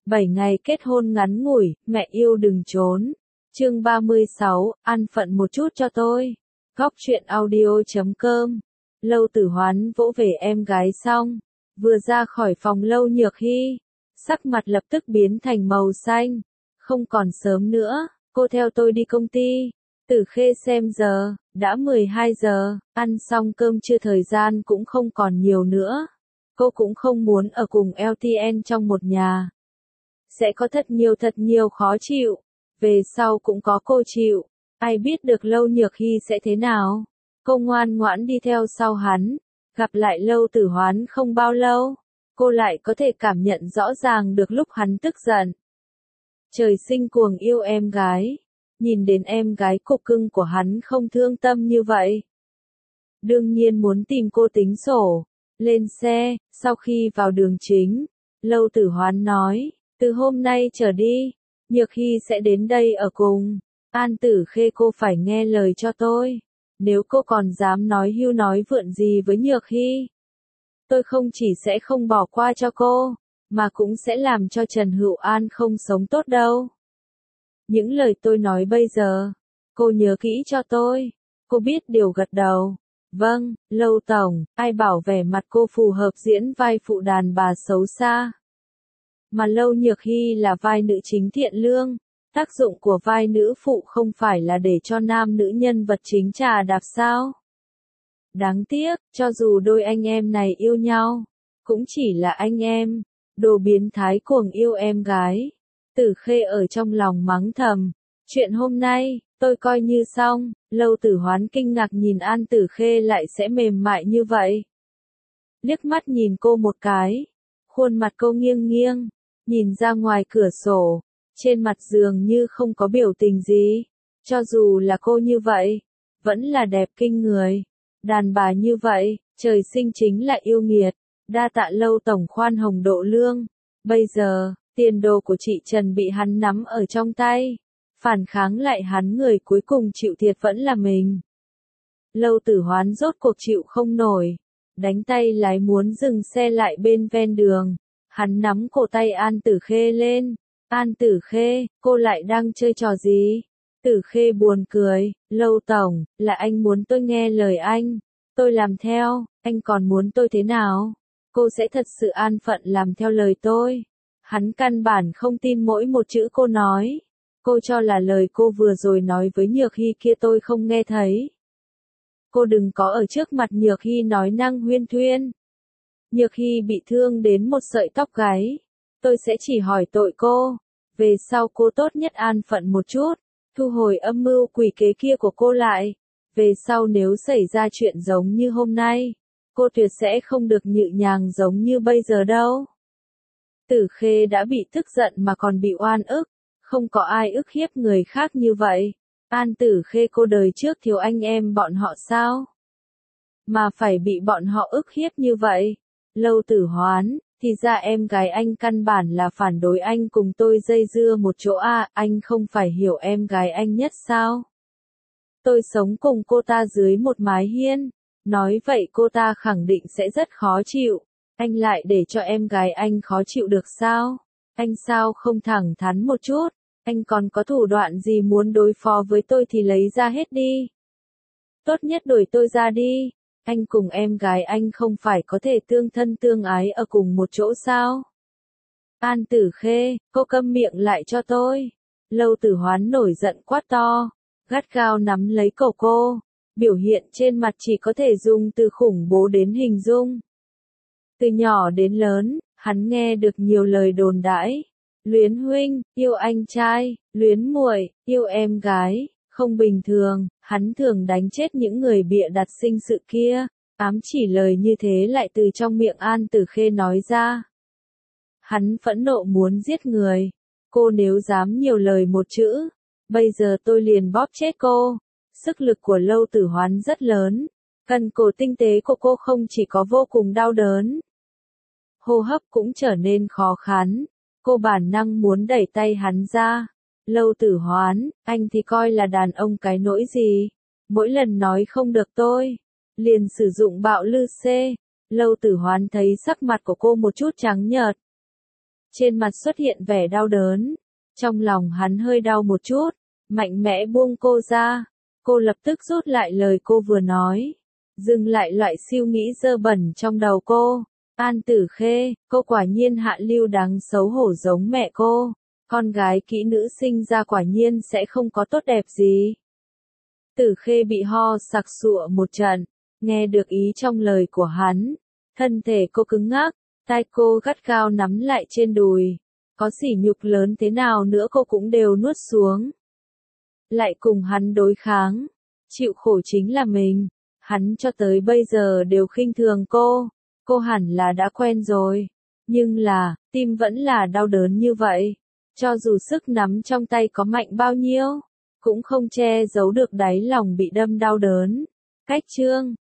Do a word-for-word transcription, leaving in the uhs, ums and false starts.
bảy ngày kết hôn ngắn ngủi, mẹ yêu đừng trốn. Chương ba mươi sáu, ăn phận một chút cho tôi. Góc truyện audio chấm com. Lâu Tử Hoán vỗ về em gái xong, vừa ra khỏi phòng Lâu Nhược Hy, sắc mặt lập tức biến thành màu xanh. Không còn sớm nữa, cô theo tôi đi công ty. Tử Khê xem giờ, đã mười hai giờ, ăn xong cơm trưa thời gian cũng không còn nhiều nữa. Cô cũng không muốn ở cùng lờ tê en trong một nhà. Sẽ có thật nhiều thật nhiều khó chịu. Về sau cũng có cô chịu. Ai biết được Lâu Nhược Hy sẽ thế nào. Cô ngoan ngoãn đi theo sau hắn. Gặp lại Lâu Tử Hoán không bao lâu, cô lại có thể cảm nhận rõ ràng được lúc hắn tức giận. Trời sinh cuồng yêu em gái. Nhìn đến em gái cục cưng của hắn không thương tâm như vậy. Đương nhiên muốn tìm cô tính sổ. Lên xe, sau khi vào đường chính, Lâu Tử Hoán nói, từ hôm nay trở đi, Nhược Hy sẽ đến đây ở cùng. An Tử Khê cô phải nghe lời cho tôi. Nếu cô còn dám nói hưu nói vượn gì với Nhược Hy, tôi không chỉ sẽ không bỏ qua cho cô, mà cũng sẽ làm cho Trần Hữu An không sống tốt đâu. Những lời tôi nói bây giờ, cô nhớ kỹ cho tôi. Cô biết điều gật đầu. Vâng, Lâu Tổng, ai bảo vẻ mặt cô phù hợp diễn vai phụ đàn bà xấu xa. Mà Lâu Nhược Hy là vai nữ chính thiện lương. Tác dụng của vai nữ phụ không phải là để cho nam nữ nhân vật chính trà đạp sao. Đáng tiếc, cho dù đôi anh em này yêu nhau, cũng chỉ là anh em. Đồ biến thái cuồng yêu em gái. Tử Khê ở trong lòng mắng thầm. Chuyện hôm nay, tôi coi như xong. Lâu Tử Hoán kinh ngạc nhìn An Tử Khê lại sẽ mềm mại như vậy. Liếc mắt nhìn cô một cái. Khuôn mặt cô nghiêng nghiêng. Nhìn ra ngoài cửa sổ. Trên mặt dường như không có biểu tình gì. Cho dù là cô như vậy, vẫn là đẹp kinh người. Đàn bà như vậy, trời sinh chính là yêu nghiệt. Đa tạ Lâu Tổng khoan hồng độ lương. Bây giờ, tiền đồ của chị Trần bị hắn nắm ở trong tay. Phản kháng lại hắn, người cuối cùng chịu thiệt vẫn là mình. Lâu Tử Hoán rốt cuộc chịu không nổi. Đánh tay lái muốn dừng xe lại bên ven đường. Hắn nắm cổ tay An Tử Khê lên. An Tử Khê, cô lại đang chơi trò gì? Tử Khê buồn cười. Lâu Tổng, là anh muốn tôi nghe lời anh. Tôi làm theo, anh còn muốn tôi thế nào? Cô sẽ thật sự an phận làm theo lời tôi. Hắn căn bản không tin mỗi một chữ cô nói. Cô cho là lời cô vừa rồi nói với Nhược Hy kia tôi không nghe thấy. Cô đừng có ở trước mặt Nhược Hy nói năng huyên thuyên. Nhược Hy bị thương đến một sợi tóc gáy. Tôi sẽ chỉ hỏi tội cô. Về sau cô tốt nhất an phận một chút. Thu hồi âm mưu quỷ kế kia của cô lại. Về sau nếu xảy ra chuyện giống như hôm nay, cô tuyệt sẽ không được nhự nhàng giống như bây giờ đâu. Tử Khê đã bị tức giận mà còn bị oan ức. Không có ai ức hiếp người khác như vậy. An Tử Khê cô đời trước thiếu anh em bọn họ sao? Mà phải bị bọn họ ức hiếp như vậy. Lâu Tử Hoán, thì ra em gái anh căn bản là phản đối anh cùng tôi dây dưa một chỗ à, anh không phải hiểu em gái anh nhất sao? Tôi sống cùng cô ta dưới một mái hiên. Nói vậy cô ta khẳng định sẽ rất khó chịu. Anh lại để cho em gái anh khó chịu được sao? Anh sao không thẳng thắn một chút? Anh còn có thủ đoạn gì muốn đối phó với tôi thì lấy ra hết đi. Tốt nhất đuổi tôi ra đi. Anh cùng em gái anh không phải có thể tương thân tương ái ở cùng một chỗ sao? An Tử Khê, cô câm miệng lại cho tôi. Lâu Tử Hoán nổi giận quát to. Gắt gao nắm lấy cổ cô. Biểu hiện trên mặt chỉ có thể dùng từ khủng bố đến hình dung. Từ nhỏ đến lớn, hắn nghe được nhiều lời đồn đãi. Luyến huynh, yêu anh trai, luyến muội, yêu em gái, không bình thường, hắn thường đánh chết những người bịa đặt sinh sự kia. Ám chỉ lời như thế lại từ trong miệng An Tử Khê nói ra. Hắn phẫn nộ muốn giết người. Cô nếu dám nhiều lời một chữ, bây giờ tôi liền bóp chết cô. Sức lực của Lâu Tử Hoán rất lớn. Cần cổ tinh tế của cô không chỉ có vô cùng đau đớn. Hô hấp cũng trở nên khó khăn. Cô bản năng muốn đẩy tay hắn ra. Lâu Tử Hoán, anh thì coi là đàn ông cái nỗi gì? Mỗi lần nói không được tôi, liền sử dụng bạo lư xê. Lâu Tử Hoán thấy sắc mặt của cô một chút trắng nhợt. trên mặt xuất hiện vẻ đau đớn. Trong lòng hắn hơi đau một chút, mạnh mẽ buông cô ra. Cô lập tức rút lại lời cô vừa nói, dừng lại loại siêu nghĩ dơ bẩn trong đầu cô. An Tử Khê, cô quả nhiên hạ lưu đáng xấu hổ giống mẹ cô. Con gái kỹ nữ sinh ra quả nhiên sẽ không có tốt đẹp gì. Tử Khê bị ho sặc sụa một trận, nghe được ý trong lời của hắn. Thân thể cô cứng ngắc, tay cô gắt gao nắm lại trên đùi. Có sỉ nhục lớn thế nào nữa cô cũng đều nuốt xuống. Lại cùng hắn đối kháng. Chịu khổ chính là mình. Hắn cho tới bây giờ đều khinh thường cô. Cô hẳn là đã quen rồi. Nhưng là, tim vẫn là đau đớn như vậy. Cho dù sức nắm trong tay có mạnh bao nhiêu, cũng không che giấu được đáy lòng bị đâm đau đớn. Cách chương